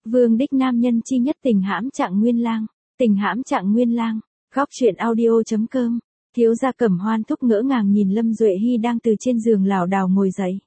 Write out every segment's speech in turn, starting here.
Vương đích nam nhân chi nhất tình hãm Trạng Nguyên Lang. Tình hãm Trạng Nguyên Lang. Góc truyện audio.com. Thiếu gia Cẩm Hoan Thúc ngỡ ngàng nhìn Lâm Duệ Hi đang từ trên giường lảo đảo ngồi dậy.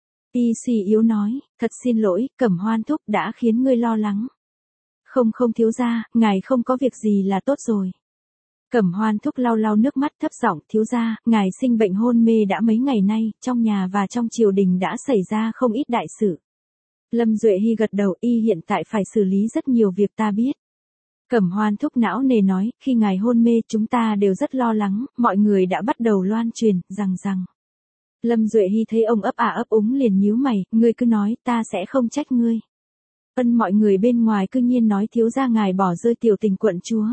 Y suy yếu nói, thật xin lỗi, Cẩm Hoan Thúc đã khiến ngươi lo lắng. Không thiếu gia, ngài không có việc gì là tốt rồi. Cẩm Hoan Thúc lau lau nước mắt thấp giọng, thiếu gia, ngài sinh bệnh hôn mê đã mấy ngày nay, trong nhà và trong triều đình đã xảy ra không ít đại sự. Lâm Duệ Hi gật đầu, y hiện tại phải xử lý rất nhiều việc ta biết. Cẩm Hoan Thúc não nề nói, khi ngài hôn mê chúng ta đều rất lo lắng, mọi người đã bắt đầu loan truyền, rằng. Lâm Duệ Hi thấy ông ấp ấp úng liền nhíu mày, ngươi cứ nói, ta sẽ không trách ngươi. Mọi người bên ngoài cư nhiên nói thiếu gia ngài bỏ rơi tiểu tình quận chúa.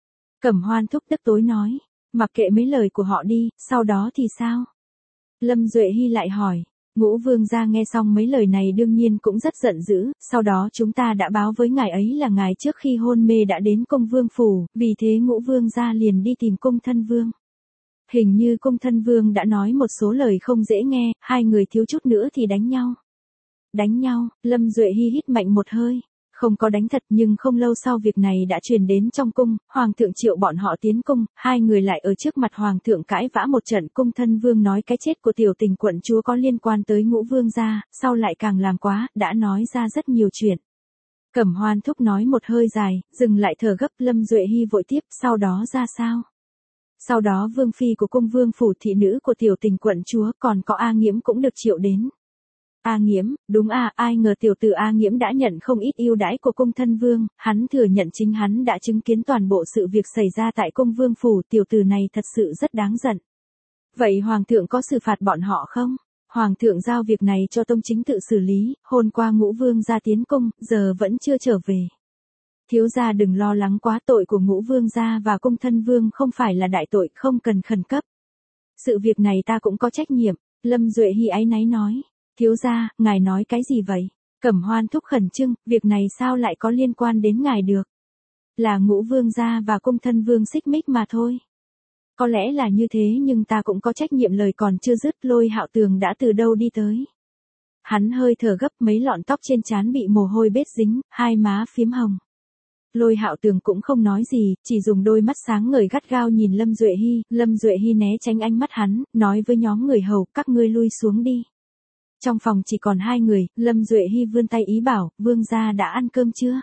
Cẩm Hoan Thúc tức tối nói, mặc kệ mấy lời của họ đi, sau đó thì sao? Lâm Duệ Hi lại hỏi. Ngũ Vương gia nghe xong mấy lời này đương nhiên cũng rất giận dữ, sau đó chúng ta đã báo với ngài ấy là ngài trước khi hôn mê đã đến cung vương phủ, vì thế Ngũ Vương gia liền đi tìm cung thân vương. Hình như cung thân vương đã nói một số lời không dễ nghe, hai người thiếu chút nữa thì đánh nhau. Đánh nhau, Lâm Duệ Hi hít mạnh một hơi. Không có đánh thật nhưng không lâu sau việc này đã truyền đến trong cung, hoàng thượng triệu bọn họ tiến cung, hai người lại ở trước mặt hoàng thượng cãi vã một trận. Cung thân vương nói cái chết của tiểu tình quận chúa có liên quan tới Ngũ Vương gia, sau lại càng làm quá, đã nói ra rất nhiều chuyện. Cẩm Hoan Thúc nói một hơi dài, dừng lại thở gấp. Lâm Duệ Hi vội tiếp, sau đó ra sao? Sau đó vương phi của cung vương phủ, thị nữ của tiểu tình quận chúa, còn có A Nghiễm cũng được triệu đến. A Nghiễm, đúng ai ngờ tiểu tử A Nghiễm đã nhận không ít ưu đãi của cung thân vương, hắn thừa nhận chính hắn đã chứng kiến toàn bộ sự việc xảy ra tại cung vương phủ, tiểu tử này thật sự rất đáng giận. Vậy hoàng thượng có xử phạt bọn họ không? Hoàng thượng giao việc này cho tông chính tự xử lý, hôm qua Ngũ Vương gia tiến cung, giờ vẫn chưa trở về. Thiếu gia đừng lo lắng quá, tội của Ngũ Vương gia và cung thân vương không phải là đại tội, không cần khẩn cấp. Sự việc này ta cũng có trách nhiệm, Lâm Duệ Hi áy náy nói. Thiếu gia, ngài nói cái gì vậy? Cẩm Hoan Thúc khẩn trương, việc này sao lại có liên quan đến ngài được? Là Ngũ Vương gia và cung thân vương xích mích mà thôi. Có lẽ là như thế nhưng ta cũng có trách nhiệm. Lời còn chưa dứt, Lôi Hạo Tường đã từ đâu đi tới. Hắn hơi thở gấp, mấy lọn tóc trên trán bị mồ hôi bết dính, hai má phím hồng. Lôi Hạo Tường cũng không nói gì, chỉ dùng đôi mắt sáng ngời gắt gao nhìn Lâm Duệ Hi. Lâm Duệ Hi né tránh ánh mắt hắn, nói với nhóm người hầu, các ngươi lui xuống đi. Trong phòng chỉ còn hai người, Lâm Duệ Hi vươn tay ý bảo, vương gia đã ăn cơm chưa?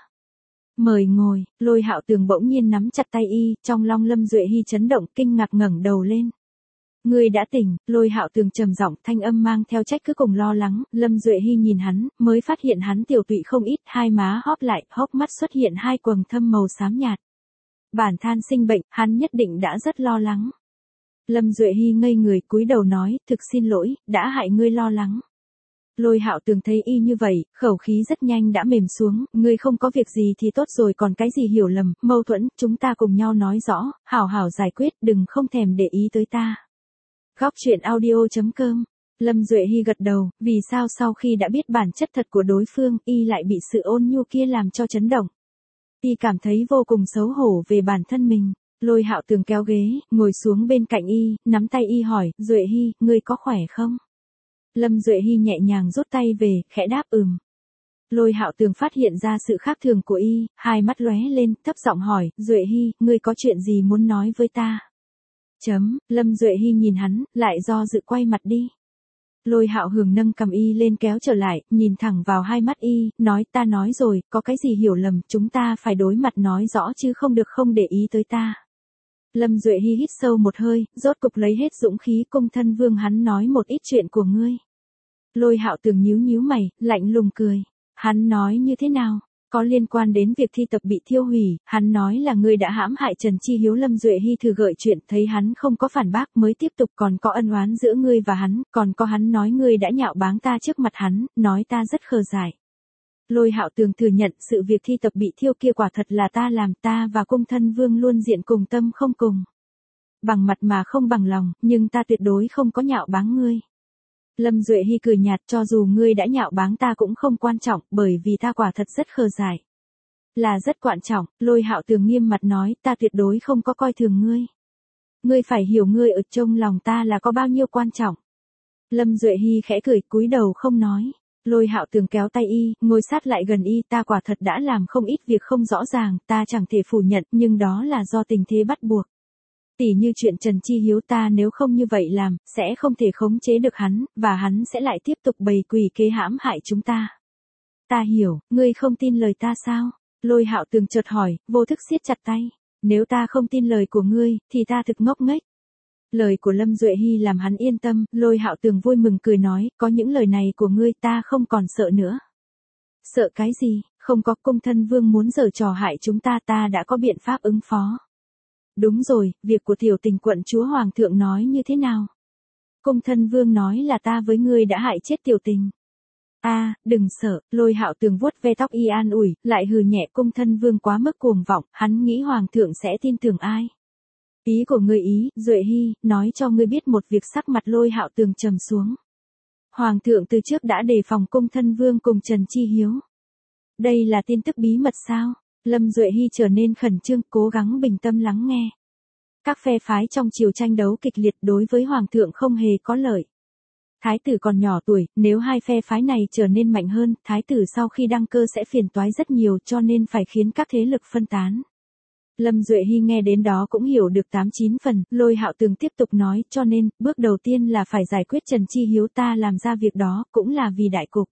Mời ngồi. Lôi Hạo Tường bỗng nhiên nắm chặt tay y, trong lòng Lâm Duệ Hi chấn động, kinh ngạc ngẩng đầu lên. Ngươi đã tỉnh? Lôi Hạo Tường trầm giọng, thanh âm mang theo trách cứ cùng lo lắng. Lâm Duệ Hi nhìn hắn, mới phát hiện hắn tiểu tụy không ít, hai má hóp lại, hốc mắt xuất hiện hai quầng thâm màu xám nhạt. Bản than sinh bệnh, hắn nhất định đã rất lo lắng. Lâm Duệ Hi ngây người, cúi đầu nói, thực xin lỗi, đã hại ngươi lo lắng. Lôi Hạo Tường thấy y như vậy, khẩu khí rất nhanh đã mềm xuống, ngươi không có việc gì thì tốt rồi, còn cái gì hiểu lầm, mâu thuẫn, chúng ta cùng nhau nói rõ, hảo hảo giải quyết, đừng không thèm để ý tới ta. Góc truyện audio.com. Lâm Duệ Hi gật đầu, vì sao sau khi đã biết bản chất thật của đối phương, y lại bị sự ôn nhu kia làm cho chấn động. Y cảm thấy vô cùng xấu hổ về bản thân mình. Lôi Hạo Tường kéo ghế, ngồi xuống bên cạnh y, nắm tay y hỏi, Duệ Hi, ngươi có khỏe không? Lâm Duệ Hi nhẹ nhàng rút tay về, khẽ đáp Lôi Hạo Tường phát hiện ra sự khác thường của y, hai mắt lóe lên, thấp giọng hỏi, Duệ Hi, ngươi có chuyện gì muốn nói với ta? Lâm Duệ Hi nhìn hắn, lại do dự quay mặt đi. Lôi Hạo Hường nâng cầm y lên kéo trở lại, nhìn thẳng vào hai mắt y, nói, ta nói rồi, có cái gì hiểu lầm, chúng ta phải đối mặt nói rõ chứ không được không để ý tới ta. Lâm Duệ Hi hít sâu một hơi, rốt cục lấy hết dũng khí, cung thân vương hắn nói một ít chuyện của ngươi. Lôi Hạo Tường nhíu mày, lạnh lùng cười. Hắn nói như thế nào? Có liên quan đến việc thi tập bị thiêu hủy, hắn nói là ngươi đã hãm hại Trần Chi Hiếu. Lâm Duệ Hi thử gợi chuyện, thấy hắn không có phản bác mới tiếp tục, còn có ân oán giữa ngươi và hắn, còn có hắn nói ngươi đã nhạo báng ta trước mặt hắn, nói ta rất khờ dại. Lôi Hạo Tường thừa nhận sự việc thi tập bị thiêu kia quả thật là ta làm, ta và cung thân vương luôn diện cùng tâm không cùng. Bằng mặt mà không bằng lòng, nhưng ta tuyệt đối không có nhạo báng ngươi. Lâm Duệ Hi cười nhạt, cho dù ngươi đã nhạo báng ta cũng không quan trọng, bởi vì ta quả thật rất khờ dại. Là rất quan trọng. Lôi Hạo Tường nghiêm mặt nói, ta tuyệt đối không có coi thường ngươi. Ngươi phải hiểu ngươi ở trong lòng ta là có bao nhiêu quan trọng. Lâm Duệ Hi khẽ cười, cúi đầu không nói. Lôi Hạo Tường kéo tay y, ngồi sát lại gần y, ta quả thật đã làm không ít việc không rõ ràng, ta chẳng thể phủ nhận, nhưng đó là do tình thế bắt buộc. Tỉ như chuyện Trần Chi Hiếu, ta nếu không như vậy làm, sẽ không thể khống chế được hắn, và hắn sẽ lại tiếp tục bày quỷ kế hãm hại chúng ta. Ta hiểu, ngươi không tin lời ta sao? Lôi Hạo Tường chợt hỏi, vô thức siết chặt tay. Nếu ta không tin lời của ngươi, thì ta thực ngốc nghếch. Lời của Lâm Duệ Hy làm hắn yên tâm, Lôi Hạo Tường vui mừng cười nói, có những lời này của ngươi ta không còn sợ nữa. Sợ cái gì, không có, cung thân vương muốn giở trò hại chúng ta, ta đã có biện pháp ứng phó. Đúng rồi, việc của tiểu tình quận chúa hoàng thượng nói như thế nào? Cung thân vương nói là ta với ngươi đã hại chết tiểu tình. Đừng sợ, Lôi Hạo Tường vuốt ve tóc y an ủi, lại hừ nhẹ, cung thân vương quá mức cuồng vọng, hắn nghĩ hoàng thượng sẽ tin tưởng ai. Ý của ngươi ý, Duệ Hy, nói cho ngươi biết một việc. Sắc mặt Lôi Hạo Tường trầm xuống. Hoàng thượng từ trước đã đề phòng cung thân vương cùng Trần Chi Hiếu. Đây là tin tức bí mật sao? Lâm Duệ Hy trở nên khẩn trương, cố gắng bình tâm lắng nghe. Các phe phái trong triều tranh đấu kịch liệt, đối với hoàng thượng không hề có lợi. Thái tử còn nhỏ tuổi, nếu hai phe phái này trở nên mạnh hơn, thái tử sau khi đăng cơ sẽ phiền toái rất nhiều, cho nên phải khiến các thế lực phân tán. Lâm Duệ Hy nghe đến đó cũng hiểu được 8-9 phần, Lôi Hạo Tường tiếp tục nói, cho nên, bước đầu tiên là phải giải quyết Trần Chi Hiếu, ta làm ra việc đó, cũng là vì đại cục.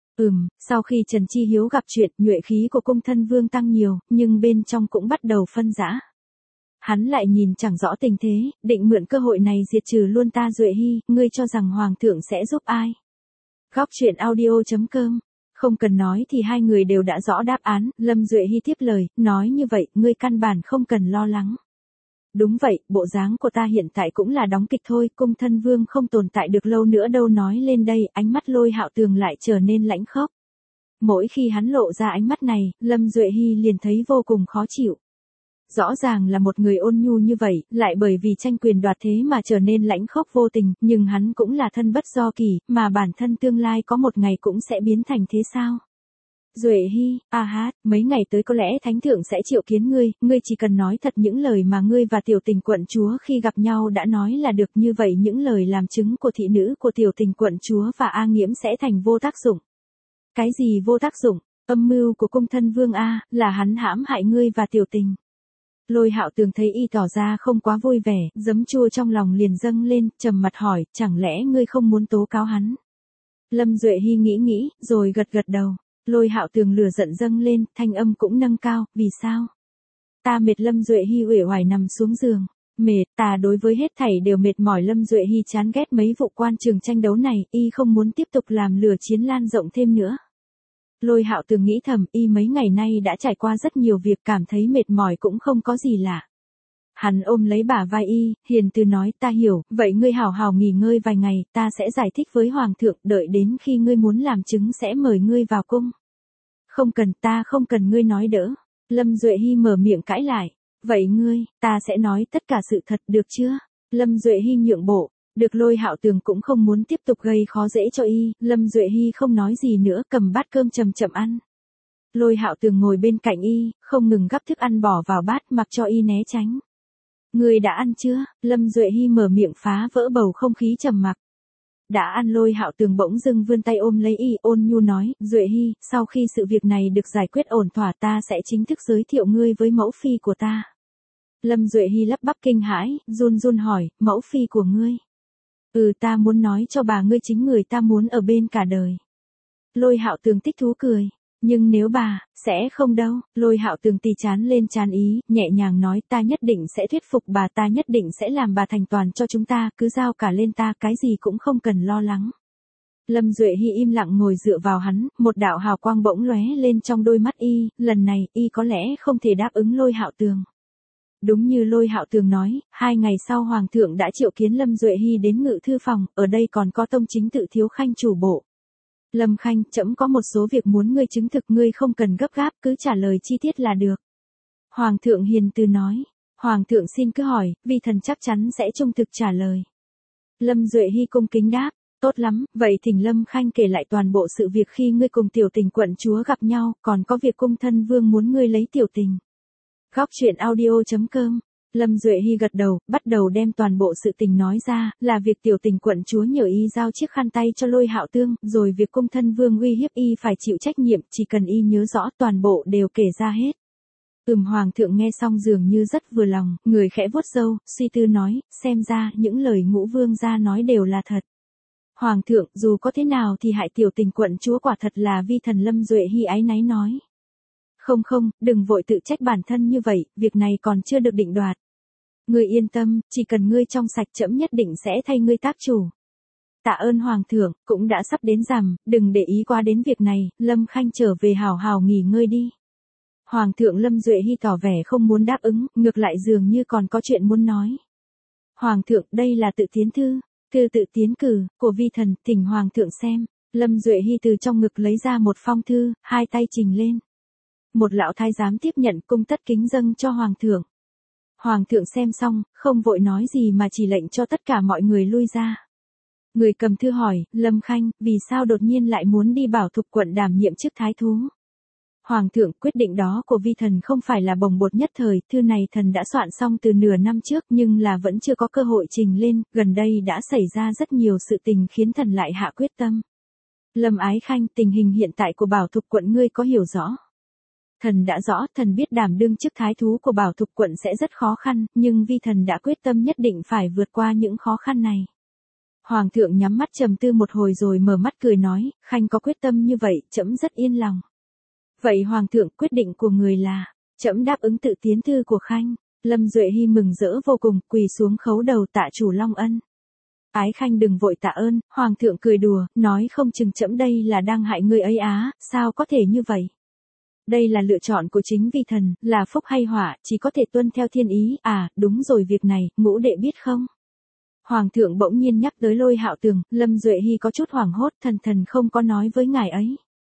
Sau khi Trần Chi Hiếu gặp chuyện, nhuệ khí của cung thân vương tăng nhiều, nhưng bên trong cũng bắt đầu phân rã. Hắn lại nhìn chẳng rõ tình thế, định mượn cơ hội này diệt trừ luôn ta. Duệ Hy, ngươi cho rằng hoàng thượng sẽ giúp ai? Góc truyện audio.com. Không cần nói thì hai người đều đã rõ đáp án, Lâm Duệ Hy tiếp lời, nói như vậy, ngươi căn bản không cần lo lắng. Đúng vậy, bộ dáng của ta hiện tại cũng là đóng kịch thôi, cung thân vương không tồn tại được lâu nữa đâu. Nói lên đây, ánh mắt Lôi Hạo Tường lại trở nên lãnh khốc. Mỗi khi hắn lộ ra ánh mắt này, Lâm Duệ Hy liền thấy vô cùng khó chịu. Rõ ràng là một người ôn nhu như vậy, lại bởi vì tranh quyền đoạt thế mà trở nên lãnh khốc vô tình, nhưng hắn cũng là thân bất do kỳ, mà bản thân tương lai có một ngày cũng sẽ biến thành thế sao? Duệ Hy, mấy ngày tới có lẽ thánh thượng sẽ triệu kiến ngươi, ngươi chỉ cần nói thật những lời mà ngươi và tiểu tình quận chúa khi gặp nhau đã nói là được. Như vậy những lời làm chứng của thị nữ của tiểu tình quận chúa và A Nghiễm sẽ thành vô tác dụng. Cái gì vô tác dụng? Âm mưu của cung thân vương là hắn hãm hại ngươi và tiểu tình. Lôi Hạo Tường thấy y tỏ ra không quá vui vẻ, giấm chua trong lòng liền dâng lên, trầm mặt hỏi, chẳng lẽ ngươi không muốn tố cáo hắn? Lâm Duệ Hy nghĩ, rồi gật đầu. Lôi Hạo Tường lửa giận dâng lên, thanh âm cũng nâng cao, vì sao? Ta mệt. Lâm Duệ Hy uể oải nằm xuống giường. Mệt, ta đối với hết thảy đều mệt mỏi. Lâm Duệ Hy chán ghét mấy vụ quan trường tranh đấu này, y không muốn tiếp tục làm lửa chiến lan rộng thêm nữa. Lôi Hạo Tường nghĩ thầm, y mấy ngày nay đã trải qua rất nhiều việc, cảm thấy mệt mỏi cũng không có gì lạ. Hắn ôm lấy bả vai y, hiền từ nói, ta hiểu, vậy ngươi hảo hảo nghỉ ngơi vài ngày, ta sẽ giải thích với hoàng thượng, đợi đến khi ngươi muốn làm chứng sẽ mời ngươi vào cung. Không cần, ta không cần ngươi nói đỡ. Lâm Duệ Hy mở miệng cãi lại. Vậy ngươi, ta sẽ nói tất cả sự thật, được chưa? Lâm Duệ Hy nhượng bộ. Được. Lôi Hạo Tường cũng không muốn tiếp tục gây khó dễ cho y, Lâm Duệ Hy không nói gì nữa, cầm bát cơm chậm chậm ăn. Lôi Hạo Tường ngồi bên cạnh y, không ngừng gắp thức ăn bỏ vào bát, mặc cho y né tránh. Ngươi đã ăn chưa? Lâm Duệ Hy mở miệng phá vỡ bầu không khí trầm mặc. Đã ăn. Lôi Hạo Tường bỗng dưng vươn tay ôm lấy y, ôn nhu nói, Duệ Hy, sau khi sự việc này được giải quyết ổn thỏa, ta sẽ chính thức giới thiệu ngươi với mẫu phi của ta. Lâm Duệ Hy lắp bắp kinh hãi, run hỏi, mẫu phi của ngươi? Ta muốn nói cho bà ngươi chính người ta muốn ở bên cả đời. Lôi Hạo Tường thích thú cười. Nhưng nếu bà, sẽ không đâu. Lôi Hạo Tường tì chán lên chán ý, nhẹ nhàng nói, ta nhất định sẽ thuyết phục bà, ta nhất định sẽ làm bà thành toàn cho chúng ta, cứ giao cả lên ta, cái gì cũng không cần lo lắng. Lâm Duệ Hy im lặng ngồi dựa vào hắn, một đạo hào quang bỗng lóe lên trong đôi mắt y, lần này, y có lẽ không thể đáp ứng Lôi Hạo Tường. Đúng như Lôi Hạo Tường nói, 2 ngày sau hoàng thượng đã triệu kiến Lâm Duệ Hy đến ngự thư phòng, ở đây còn có tông chính tự thiếu khanh chủ bộ. Lâm Khanh, trẫm có một số việc muốn ngươi chứng thực, ngươi không cần gấp gáp, cứ trả lời chi tiết là được. Hoàng thượng hiền từ nói, hoàng thượng xin cứ hỏi, vi thần chắc chắn sẽ trung thực trả lời. Lâm Duệ Hy cung kính đáp, tốt lắm, vậy thỉnh Lâm Khanh kể lại toàn bộ sự việc khi ngươi cùng tiểu tình quận chúa gặp nhau, còn có việc cung thân vương muốn ngươi lấy tiểu tình. Góc truyện audio.com Lâm Duệ Hy gật đầu, bắt đầu đem toàn bộ sự tình nói ra, là việc tiểu tình quận chúa nhờ y giao chiếc khăn tay cho Lôi Hạo Tương, rồi việc cung thân vương uy hiếp y phải chịu trách nhiệm, chỉ cần y nhớ rõ toàn bộ đều kể ra hết. Hoàng thượng nghe xong dường như rất vừa lòng, người khẽ vuốt râu, suy tư nói, xem ra những lời Ngũ vương gia nói đều là thật. Hoàng thượng, dù có thế nào thì hại tiểu tình quận chúa quả thật là vi thần. Lâm Duệ Hy áy náy nói. Không không, đừng vội tự trách bản thân như vậy, việc này còn chưa được định đoạt. Ngươi yên tâm, chỉ cần ngươi trong sạch trẫm nhất định sẽ thay ngươi tác chủ. Tạ ơn Hoàng thượng, cũng đã sắp đến rằm, đừng để ý quá đến việc này, Lâm Khanh trở về hào hào nghỉ ngơi đi. Hoàng thượng. Lâm Duệ Hy tỏ vẻ không muốn đáp ứng, ngược lại dường như còn có chuyện muốn nói. Hoàng thượng, đây là tự tiến thư, thư tự tiến cử, của vi thần, thỉnh Hoàng thượng xem. Lâm Duệ Hy từ trong ngực lấy ra một phong thư, hai tay trình lên. Một lão thái giám tiếp nhận cung tất kính dâng cho Hoàng thượng. Hoàng thượng xem xong, không vội nói gì mà chỉ lệnh cho tất cả mọi người lui ra. Người cầm thư hỏi, Lâm Khanh, vì sao đột nhiên lại muốn đi Bảo Thục quận đảm nhiệm chức thái thú? Hoàng thượng, quyết định đó của vi thần không phải là bồng bột nhất thời, thư này thần đã soạn xong từ nửa năm trước nhưng là vẫn chưa có cơ hội trình lên, gần đây đã xảy ra rất nhiều sự tình khiến thần lại hạ quyết tâm. Lâm Ái Khanh, tình hình hiện tại của Bảo Thục quận ngươi có hiểu rõ? Thần đã rõ, thần biết đảm đương chức thái thú của Bảo Thục quận sẽ rất khó khăn, nhưng vi thần đã quyết tâm nhất định phải vượt qua những khó khăn này. Hoàng thượng nhắm mắt trầm tư một hồi rồi mở mắt cười nói, Khanh có quyết tâm như vậy, trẫm rất yên lòng. Vậy Hoàng thượng, quyết định của người là, trẫm đáp ứng tự tiến thư của Khanh. Lâm Duệ Hy mừng rỡ vô cùng, quỳ xuống khấu đầu tạ chủ Long ân. Ái Khanh đừng vội tạ ơn, Hoàng thượng cười đùa, nói không chừng trẫm đây là đang hại ngươi ấy á, sao có thể như vậy? Đây là lựa chọn của chính vi thần, là phúc hay họa, chỉ có thể tuân theo thiên ý. À, đúng rồi, việc này, Ngũ đệ biết không? Hoàng thượng bỗng nhiên nhắc tới Lôi Hạo Tường, Lâm Duệ Hy có chút hoảng hốt, thần không có nói với ngài ấy.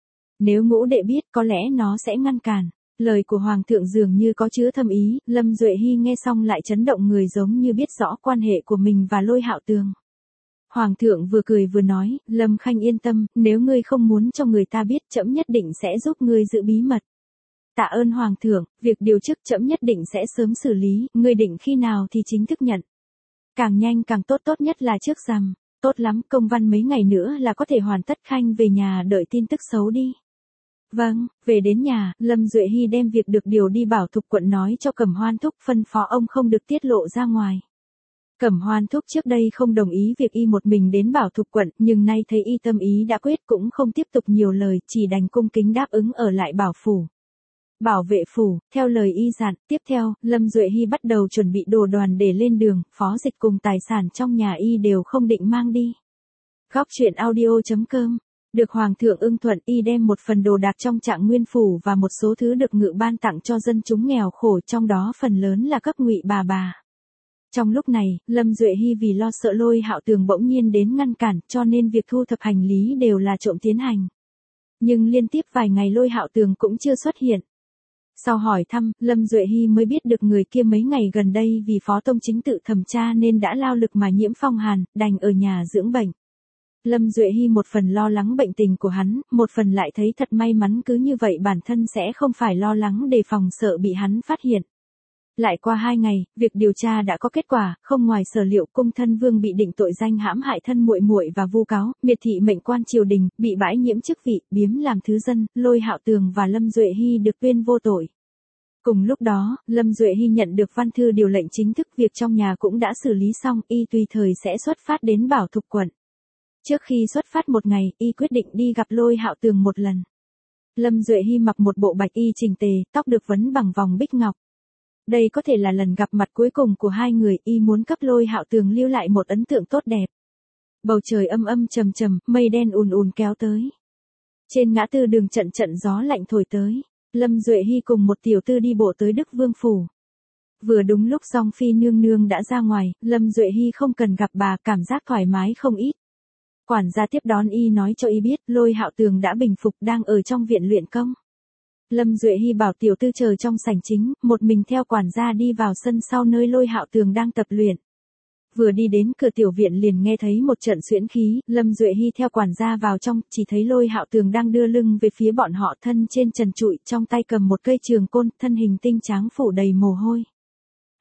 Nếu Ngũ đệ biết, có lẽ nó sẽ ngăn cản. Lời của Hoàng thượng dường như có chứa thâm ý, Lâm Duệ Hy nghe xong lại chấn động người, giống như biết rõ quan hệ của mình và Lôi Hạo Tường. Hoàng thượng vừa cười vừa nói, Lâm Khanh yên tâm, nếu ngươi không muốn cho người ta biết, trẫm nhất định sẽ giúp ngươi giữ bí mật. Tạ ơn Hoàng thượng, việc điều chức trẫm nhất định sẽ sớm xử lý, ngươi định khi nào thì chính thức nhận. Càng nhanh càng tốt, tốt nhất là trước rằm. Tốt lắm, công văn mấy ngày nữa là có thể hoàn tất. Khanh về nhà đợi tin tức xấu đi. Vâng, về đến nhà, Lâm Duệ Hy đem việc được điều đi Bảo Thục quận nói cho Cẩm Hoan thúc, phân phó ông không được tiết lộ ra ngoài. Cẩm Hoan thúc trước đây không đồng ý việc y một mình đến Bảo Thục quận, nhưng nay thấy y tâm ý đã quyết cũng không tiếp tục nhiều lời, chỉ đành cung kính đáp ứng ở lại Bảo phủ. Bảo vệ phủ, theo lời y dặn, tiếp theo, Lâm Duệ Hy bắt đầu chuẩn bị đồ đoàn để lên đường, phó dịch cùng tài sản trong nhà y đều không định mang đi. Góc truyện audio.com. Được Hoàng thượng ưng thuận, y đem một phần đồ đạc trong Trạng Nguyên phủ và một số thứ được Ngự ban tặng cho dân chúng nghèo khổ, trong đó phần lớn là cấp Ngụy bà. Trong lúc này, Lâm Duệ Hy vì lo sợ Lôi Hạo Tường bỗng nhiên đến ngăn cản, cho nên việc thu thập hành lý đều là trộm tiến hành. Nhưng liên tiếp vài ngày Lôi Hạo Tường cũng chưa xuất hiện. Sau hỏi thăm, Lâm Duệ Hy mới biết được người kia mấy ngày gần đây vì Phó Tông Chính tự thẩm tra nên đã lao lực mà nhiễm phong hàn, đành ở nhà dưỡng bệnh. Lâm Duệ Hy một phần lo lắng bệnh tình của hắn, một phần lại thấy thật may mắn, cứ như vậy bản thân sẽ không phải lo lắng đề phòng sợ bị hắn phát hiện. Lại qua 2 ngày, việc điều tra đã có kết quả, không ngoài sở liệu, cung thân vương bị định tội danh hãm hại thân muội muội và vu cáo, miệt thị mệnh quan triều đình, bị bãi nhiễm chức vị, biếm làm thứ dân. Lôi Hạo Tường và Lâm Duệ Hy được tuyên vô tội. Cùng lúc đó, Lâm Duệ Hy nhận được văn thư điều lệnh chính thức, việc trong nhà cũng đã xử lý xong, y tùy thời sẽ xuất phát đến Bảo Thục quận. Trước khi xuất phát một ngày, y quyết định đi gặp Lôi Hạo Tường một lần. Lâm Duệ Hy mặc một bộ bạch y chỉnh tề, tóc được vấn bằng vòng bích ngọc. Đây có thể là lần gặp mặt cuối cùng của hai người, y muốn cấp Lôi Hạo Tường lưu lại một ấn tượng tốt đẹp. Bầu trời âm âm trầm trầm, mây đen ùn ùn kéo tới. Trên ngã tư đường trận trận gió lạnh thổi tới, Lâm Duệ Hy cùng một tiểu tư đi bộ tới Đức Vương phủ. Vừa đúng lúc Song Phi nương nương đã ra ngoài, Lâm Duệ Hy không cần gặp bà, cảm giác thoải mái không ít. Quản gia tiếp đón y nói cho y biết Lôi Hạo Tường đã bình phục, đang ở trong viện luyện công. Lâm Duệ Hy bảo tiểu tư chờ trong sảnh chính, một mình theo quản gia đi vào sân sau nơi Lôi Hạo Tường đang tập luyện. Vừa đi đến cửa tiểu viện liền nghe thấy một trận xuyễn khí, Lâm Duệ Hy theo quản gia vào trong, chỉ thấy Lôi Hạo Tường đang đưa lưng về phía bọn họ, thân trên trần trụi, trong tay cầm một cây trường côn, thân hình tinh tráng phủ đầy mồ hôi.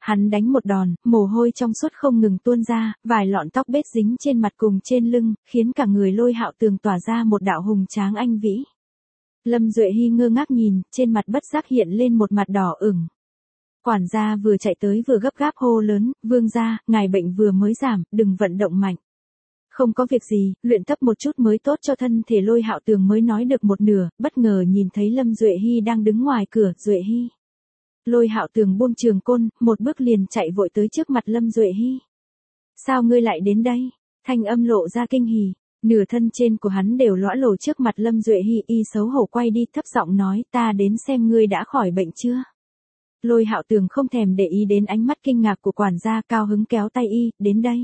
Hắn đánh một đòn, mồ hôi trong suốt không ngừng tuôn ra, vài lọn tóc bết dính trên mặt cùng trên lưng, khiến cả người Lôi Hạo Tường tỏa ra một đạo hùng tráng anh vĩ. Lâm Duệ Hi ngơ ngác nhìn, trên mặt bất giác hiện lên một mặt đỏ ửng. Quản gia vừa chạy tới vừa gấp gáp hô lớn, vương gia, ngài bệnh vừa mới giảm, đừng vận động mạnh. Không có việc gì, luyện tập một chút mới tốt cho thân thể. Lôi Hạo Tường mới nói được một nửa, bất ngờ nhìn thấy Lâm Duệ Hi đang đứng ngoài cửa. Duệ Hi. Lôi Hạo Tường buông trường côn, một bước liền chạy vội tới trước mặt Lâm Duệ Hi. Sao ngươi lại đến đây? Thanh âm lộ ra kinh hỉ, nửa thân trên của hắn đều lõa lồ trước mặt Lâm Duệ Hi. Y xấu hổ quay đi thấp giọng nói, ta đến xem ngươi đã khỏi bệnh chưa? Lôi Hạo Tường không thèm để ý đến ánh mắt kinh ngạc của quản gia, cao hứng kéo tay y, đến đây.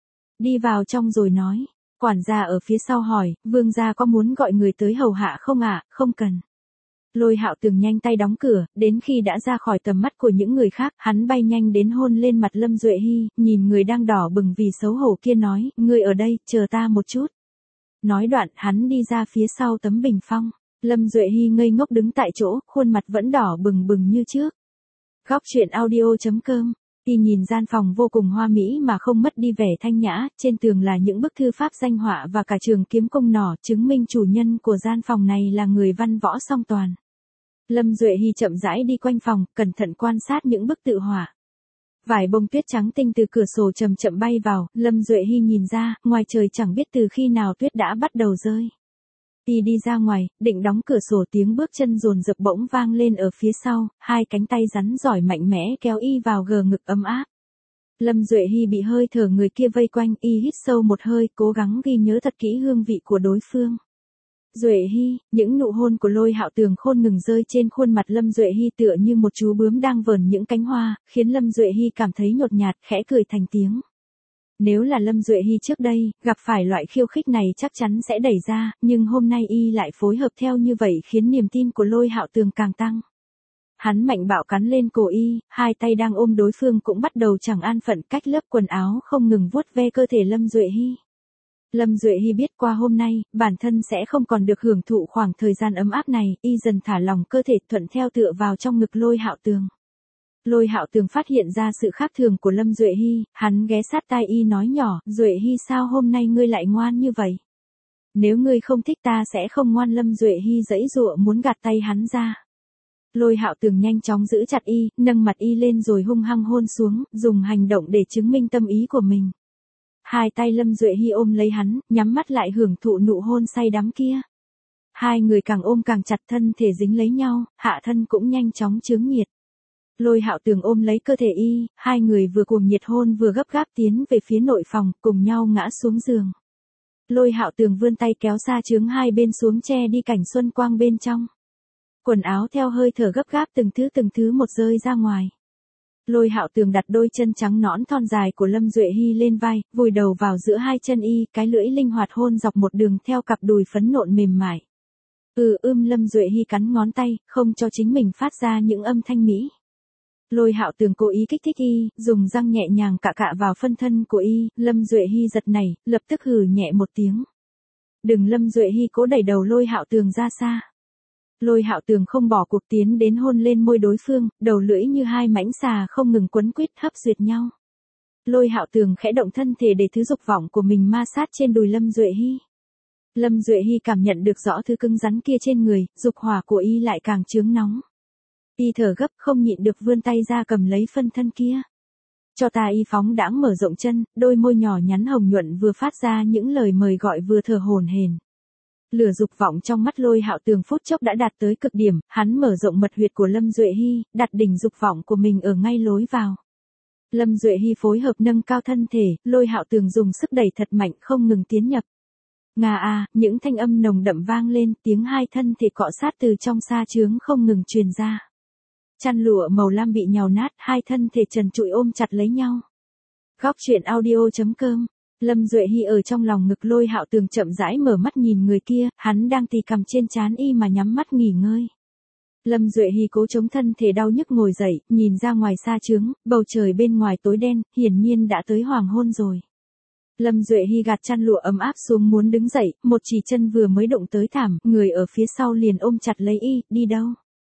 Đi vào trong rồi nói. Quản gia ở phía sau hỏi, vương gia có muốn gọi người tới hầu hạ không ạ? Không cần. Lôi Hạo Tường nhanh tay đóng cửa, đến khi đã ra khỏi tầm mắt của những người khác, hắn bay nhanh đến hôn lên mặt Lâm Duệ Hi, nhìn người đang đỏ bừng vì xấu hổ kia nói, ngươi ở đây, chờ ta một chút. Nói đoạn, hắn đi ra phía sau tấm bình phong. Lâm Duệ Hi ngây ngốc đứng tại chỗ, khuôn mặt vẫn đỏ bừng bừng như trước. Góc truyện audio.com. Y nhìn gian phòng vô cùng hoa mỹ mà không mất đi vẻ thanh nhã, trên tường là những bức thư pháp danh họa và cả trường kiếm cung nỏ, chứng minh chủ nhân của gian phòng này là người văn võ song toàn. Lâm Duệ Hi chậm rãi đi quanh phòng, cẩn thận quan sát những bức tự họa. Vài bông tuyết trắng tinh từ cửa sổ chậm chậm bay vào, Lâm Duệ Hi nhìn ra, ngoài trời chẳng biết từ khi nào tuyết đã bắt đầu rơi. Y đi ra ngoài, định đóng cửa sổ, tiếng bước chân dồn dập bỗng vang lên ở phía sau, hai cánh tay rắn giỏi mạnh mẽ kéo y vào gờ ngực ấm áp. Lâm Duệ Hi bị hơi thở người kia vây quanh, y hít sâu một hơi, cố gắng ghi nhớ thật kỹ hương vị của đối phương. Duệ Hi, những nụ hôn của Lôi Hạo Tường khôn ngừng rơi trên khuôn mặt Lâm Duệ Hi tựa như một chú bướm đang vờn những cánh hoa, khiến Lâm Duệ Hi cảm thấy nhột nhạt, khẽ cười thành tiếng. Nếu là Lâm Duệ Hi trước đây, gặp phải loại khiêu khích này chắc chắn sẽ đẩy ra, nhưng hôm nay y lại phối hợp theo như vậy khiến niềm tin của Lôi Hạo Tường càng tăng. Hắn mạnh bạo cắn lên cổ y, hai tay đang ôm đối phương cũng bắt đầu chẳng an phận, cách lớp quần áo không ngừng vuốt ve cơ thể Lâm Duệ Hi. Lâm Duệ Hi biết qua hôm nay, bản thân sẽ không còn được hưởng thụ khoảng thời gian ấm áp này, y dần thả lỏng cơ thể thuận theo tựa vào trong ngực Lôi Hạo Tường. Lôi Hạo Tường phát hiện ra sự khác thường của Lâm Duệ Hi, hắn ghé sát tai y nói nhỏ, Duệ Hi sao hôm nay ngươi lại ngoan như vậy? Nếu ngươi không thích ta sẽ không ngoan. Lâm Duệ Hi giãy giụa muốn gạt tay hắn ra. Lôi Hạo Tường nhanh chóng giữ chặt y, nâng mặt y lên rồi hung hăng hôn xuống, dùng hành động để chứng minh tâm ý của mình. Hai tay Lâm Duệ Hi ôm lấy hắn, nhắm mắt lại hưởng thụ nụ hôn say đắm kia. Hai người càng ôm càng chặt, thân thể dính lấy nhau, hạ thân cũng nhanh chóng chướng nhiệt. Lôi Hạo Tường ôm lấy cơ thể y, hai người vừa cuồng nhiệt hôn vừa gấp gáp tiến về phía nội phòng, cùng nhau ngã xuống giường. Lôi Hạo Tường vươn tay kéo xa chướng hai bên xuống che đi cảnh xuân quang bên trong. Quần áo theo hơi thở gấp gáp từng thứ một rơi ra ngoài. Lôi Hạo Tường đặt đôi chân trắng nõn thon dài của Lâm Duệ Hi lên vai, vùi đầu vào giữa hai chân y, cái lưỡi linh hoạt hôn dọc một đường theo cặp đùi phấn nộn mềm mại. Lâm Duệ Hi cắn ngón tay, không cho chính mình phát ra những âm thanh mỹ. Lôi Hạo Tường cố ý kích thích y, dùng răng nhẹ nhàng cạ vào phân thân của y, Lâm Duệ Hi giật nảy, lập tức hừ nhẹ một tiếng. Đừng. Lâm Duệ Hi cố đẩy đầu Lôi Hạo Tường ra xa. Lôi Hạo Tường không bỏ cuộc tiến đến hôn lên môi đối phương, đầu lưỡi như hai mãnh xà không ngừng quấn quýt hấp duyệt nhau. Lôi Hạo Tường khẽ động thân thể để thứ dục vọng của mình ma sát trên đùi Lâm Duệ Hi. Lâm Duệ Hi cảm nhận được rõ thứ cứng rắn kia trên người, dục hỏa của y lại càng chướng nóng. Y thở gấp không nhịn được vươn tay ra cầm lấy phân thân kia. Cho ta. Y phóng đãng mở rộng chân, đôi môi nhỏ nhắn hồng nhuận vừa phát ra những lời mời gọi vừa thở hổn hển. Lửa dục vọng trong mắt Lôi Hạo Tường phút chốc đã đạt tới cực điểm, hắn mở rộng mật huyệt của Lâm Duệ Hi, đặt đỉnh dục vọng của mình ở ngay lối vào. Lâm Duệ Hi phối hợp nâng cao thân thể, Lôi Hạo Tường dùng sức đẩy thật mạnh không ngừng tiến nhập. Ngà à, những thanh âm nồng đậm vang lên, tiếng hai thân thể cọ sát từ trong sa chướng không ngừng truyền ra. Chăn lụa màu lam bị nhào nát, hai thân thể trần trụi ôm chặt lấy nhau. Góc truyện audio.com. Lâm Duệ Hi ở trong lòng ngực Lôi Hạo Tường chậm rãi mở mắt nhìn người kia, hắn đang tì cằm trên trán y mà nhắm mắt nghỉ ngơi. Lâm Duệ Hi cố chống thân thể đau nhức ngồi dậy, nhìn ra ngoài sa chướng, bầu trời bên ngoài tối đen, hiển nhiên đã tới hoàng hôn rồi. Lâm Duệ Hi gạt chăn lụa ấm áp xuống muốn đứng dậy, một chỉ chân vừa mới đụng tới thảm, người ở phía sau liền ôm chặt lấy y, đi đâu?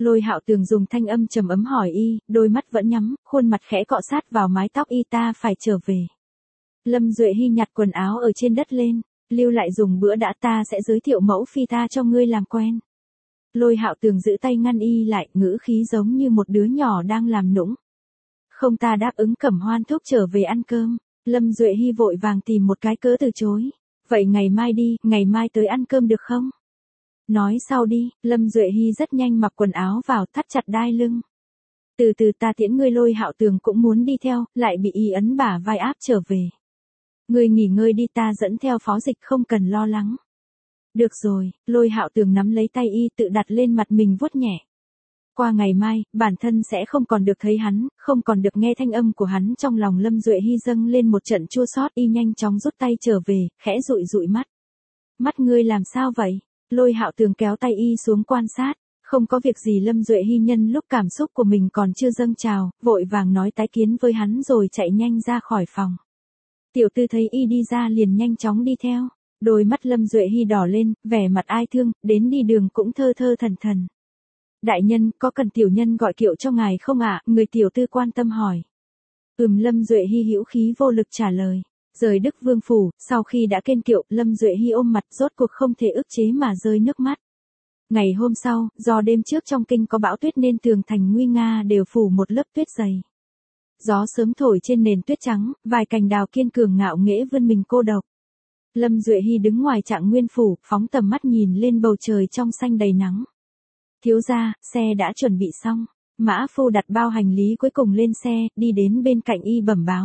Lôi Hạo Tường dùng thanh âm trầm ấm hỏi y, đôi mắt vẫn nhắm, khuôn mặt khẽ cọ sát vào mái tóc y. Ta phải trở về. Lâm Duệ Hi nhặt quần áo ở trên đất lên, lưu lại dùng bữa đã, ta sẽ giới thiệu mẫu phi ta cho ngươi làm quen. Lôi Hạo Tường giữ tay ngăn y lại, ngữ khí giống như một đứa nhỏ đang làm nũng. Không, ta đáp ứng Cẩm Hoan thúc trở về ăn cơm. Lâm Duệ Hi vội vàng tìm một cái cớ từ chối. Vậy ngày mai đi, ngày mai tới ăn cơm được không? Nói sau đi. Lâm Duệ Hi rất nhanh mặc quần áo vào, thắt chặt đai lưng. Từ từ, ta tiễn ngươi. Lôi Hạo Tường cũng muốn đi theo, lại bị y ấn bả vai áp trở về. Ngươi nghỉ ngơi đi, ta dẫn theo Phó Dịch, không cần lo lắng. Được rồi. Lôi Hạo Tường nắm lấy tay y, tự đặt lên mặt mình vuốt nhẹ. Qua ngày mai, bản thân sẽ không còn được thấy hắn, không còn được nghe thanh âm của hắn. Trong lòng Lâm Duệ Hi dâng lên một trận chua xót, y nhanh chóng rút tay trở về, khẽ dụi dụi mắt. Mắt ngươi làm sao vậy? Lôi Hạo Tường kéo tay y xuống quan sát. Không có việc gì. Lâm Duệ Hi nhân lúc cảm xúc của mình còn chưa dâng trào, vội vàng nói tái kiến với hắn rồi chạy nhanh ra khỏi phòng. Tiểu tư thấy y đi ra liền nhanh chóng đi theo. Đôi mắt Lâm Duệ Hi đỏ lên, vẻ mặt ai thương, đến đi đường cũng thơ thơ thần thần. Đại nhân, có cần tiểu nhân gọi kiệu cho ngài không ạ? Người tiểu tư quan tâm hỏi. Lâm Duệ Hi hữu khí vô lực trả lời. Rời Đức Vương phủ, sau khi đã kên kiệu, Lâm Duệ Hi ôm mặt, rốt cuộc không thể ức chế mà rơi nước mắt. Ngày hôm sau, do đêm trước trong kinh có bão tuyết nên tường thành nguy nga đều phủ một lớp tuyết dày. Gió sớm thổi trên nền tuyết trắng, vài cành đào kiên cường ngạo nghễ vươn mình cô độc. Lâm Duệ Hi đứng ngoài Trạng Nguyên phủ, phóng tầm mắt nhìn lên bầu trời trong xanh đầy nắng. Thiếu gia, xe đã chuẩn bị xong. Mã phu đặt bao hành lý cuối cùng lên xe, đi đến bên cạnh y bẩm báo.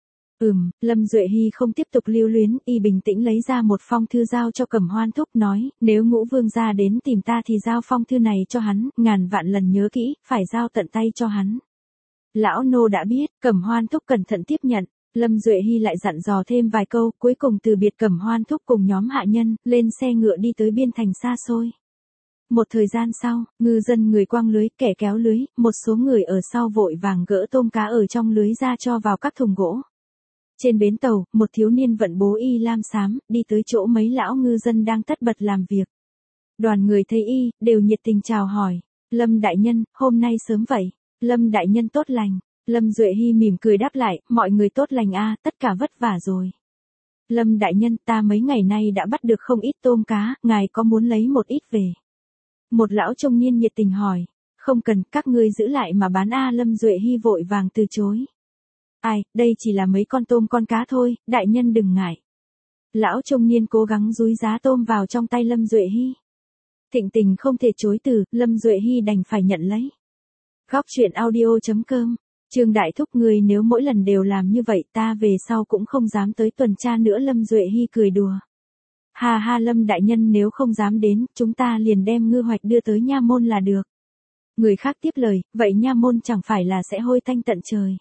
Lâm Duệ Hi không tiếp tục lưu luyến, y bình tĩnh lấy ra một phong thư giao cho Cẩm Hoan thúc, nói, nếu Ngũ Vương gia đến tìm ta thì giao phong thư này cho hắn, ngàn vạn lần nhớ kỹ, phải giao tận tay cho hắn. Lão nô đã biết. Cẩm Hoan thúc cẩn thận tiếp nhận. Lâm Duệ Hi lại dặn dò thêm vài câu, cuối cùng từ biệt Cẩm Hoan thúc cùng nhóm hạ nhân, lên xe ngựa đi tới biên thành xa xôi. Một thời gian sau, ngư dân người quăng lưới, kẻ kéo lưới, một số người ở sau vội vàng gỡ tôm cá ở trong lưới ra cho vào các thùng gỗ. Trên bến tàu, một thiếu niên vận bố y lam xám, đi tới chỗ mấy lão ngư dân đang tất bật làm việc. Đoàn người thấy y, đều nhiệt tình chào hỏi. Lâm đại nhân, hôm nay sớm vậy. Lâm đại nhân tốt lành. Lâm Duệ Hi mỉm cười đáp lại, mọi người tốt lành a, tất cả vất vả rồi. Lâm đại nhân, ta mấy ngày nay đã bắt được không ít tôm cá, ngài có muốn lấy một ít về? Một lão trung niên nhiệt tình hỏi. Không cần, các ngươi giữ lại mà bán a. Lâm Duệ Hi vội vàng từ chối. Ai, đây chỉ là mấy con tôm con cá thôi, đại nhân đừng ngại. Lão trung niên cố gắng dúi giá tôm vào trong tay Lâm Duệ Hi. Thịnh tình không thể chối từ, Lâm Duệ Hi đành phải nhận lấy. Góc truyện audio.com. Trương Đại Thúc, người nếu mỗi lần đều làm như vậy, ta về sau cũng không dám tới tuần tra nữa. Lâm Duệ Hi cười đùa. Ha ha, Lâm đại nhân nếu không dám đến, chúng ta liền đem ngư hoạch đưa tới nha môn là được. Người khác tiếp lời, vậy nha môn chẳng phải là sẽ hôi tanh tận trời.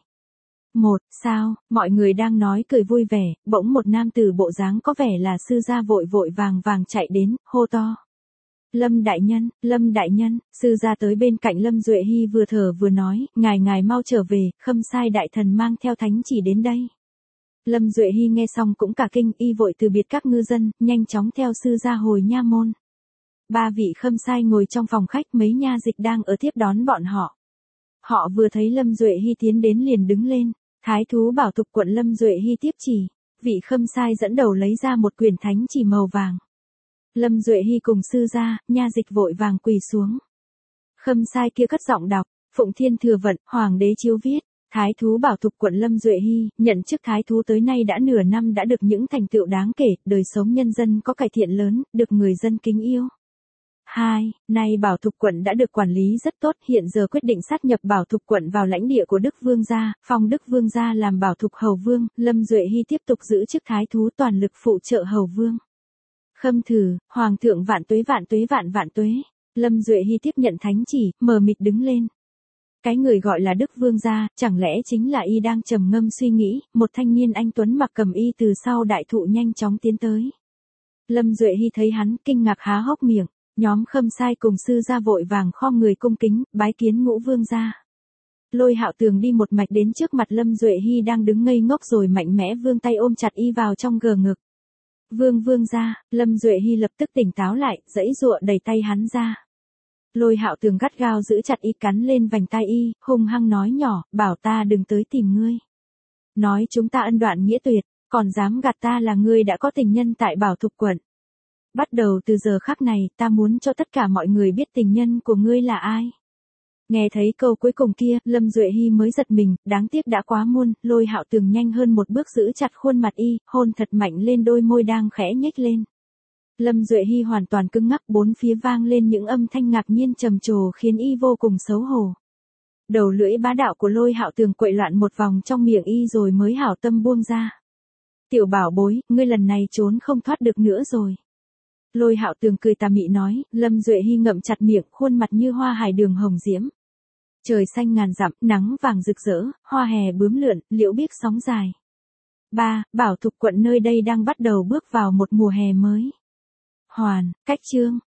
Sao, mọi người đang nói cười vui vẻ, bỗng một nam tử bộ dáng có vẻ là sư gia vội vội vàng vàng chạy đến, hô to. Lâm đại nhân, sư gia tới bên cạnh Lâm Duệ Hi vừa thở vừa nói, ngài mau trở về, Khâm Sai đại thần mang theo thánh chỉ đến đây. Lâm Duệ Hi nghe xong cũng cả kinh, y vội từ biệt các ngư dân, nhanh chóng theo sư gia hồi nha môn. Ba vị Khâm Sai ngồi trong phòng khách, mấy nha dịch đang ở tiếp đón bọn họ. Họ vừa thấy Lâm Duệ Hi tiến đến liền đứng lên. Thái thú Bảo Thục quận Lâm Duệ Hi tiếp chỉ. Vị Khâm Sai dẫn đầu lấy ra một quyển thánh chỉ màu vàng. Lâm Duệ Hi cùng sư gia, nha dịch vội vàng quỳ xuống. Khâm Sai kia cất giọng đọc, Phụng Thiên Thừa Vận, Hoàng đế chiếu viết. Thái thú Bảo Thục quận Lâm Duệ Hi, nhận chức thái thú tới nay đã nửa năm đã được những thành tựu đáng kể, đời sống nhân dân có cải thiện lớn, được người dân kính yêu. 2. Nay Bảo Thục quận đã được quản lý rất tốt, hiện giờ quyết định sát nhập Bảo Thục quận vào lãnh địa của Đức Vương gia, phong Đức Vương gia làm Bảo Thục hầu vương. Lâm Duệ Hi tiếp tục giữ chức thái thú, toàn lực phụ trợ hầu vương. Khâm thử, Hoàng thượng vạn tuế vạn tuế vạn vạn tuế. Lâm Duệ Hi tiếp nhận thánh chỉ, mờ mịt đứng lên. Cái người gọi là Đức Vương gia, chẳng lẽ chính là y? Đang trầm ngâm suy nghĩ, một thanh niên anh tuấn mặc cầm y từ sau đại thụ nhanh chóng tiến tới. Lâm Duệ Hi thấy hắn, kinh ngạc há hốc miệng. Nhóm Khâm Sai cùng sư gia vội vàng khom người cung kính, bái kiến Ngũ Vương gia. Lôi Hạo Tường đi một mạch đến trước mặt Lâm Duệ Hi đang đứng ngây ngốc rồi mạnh mẽ vươn tay ôm chặt y vào trong gờ ngực. Vương gia, Lâm Duệ Hi lập tức tỉnh táo lại, giãy giụa đẩy tay hắn ra. Lôi Hạo Tường gắt gao giữ chặt y, cắn lên vành tai y, hung hăng nói nhỏ, bảo ta đừng tới tìm ngươi. Nói chúng ta ân đoạn nghĩa tuyệt, còn dám gạt ta là ngươi đã có tình nhân tại Bảo Thục quận. Bắt đầu từ giờ khắc này, ta muốn cho tất cả mọi người biết tình nhân của ngươi là ai. Nghe thấy câu cuối cùng kia, Lâm Duệ Hy mới giật mình, đáng tiếc đã quá muộn. Lôi Hạo Tường nhanh hơn một bước giữ chặt khuôn mặt y, hôn thật mạnh lên đôi môi đang khẽ nhếch lên. Lâm Duệ Hy hoàn toàn cứng ngắc, bốn phía vang lên những âm thanh ngạc nhiên trầm trồ khiến y vô cùng xấu hổ. Đầu lưỡi bá đạo của Lôi Hạo Tường quậy loạn một vòng trong miệng y rồi mới hảo tâm buông ra. Tiểu bảo bối, ngươi lần này trốn không thoát được nữa rồi. Lôi Hạo Tường cười tà mị nói. Lâm Duệ Hy ngậm chặt miệng, khuôn mặt như hoa hải đường hồng diễm. Trời xanh ngàn dặm, nắng vàng rực rỡ, hoa hè bướm lượn, liễu biếc sóng dài. Bảo Thục quận nơi đây đang bắt đầu bước vào một mùa hè mới. Hoàn, cách chương.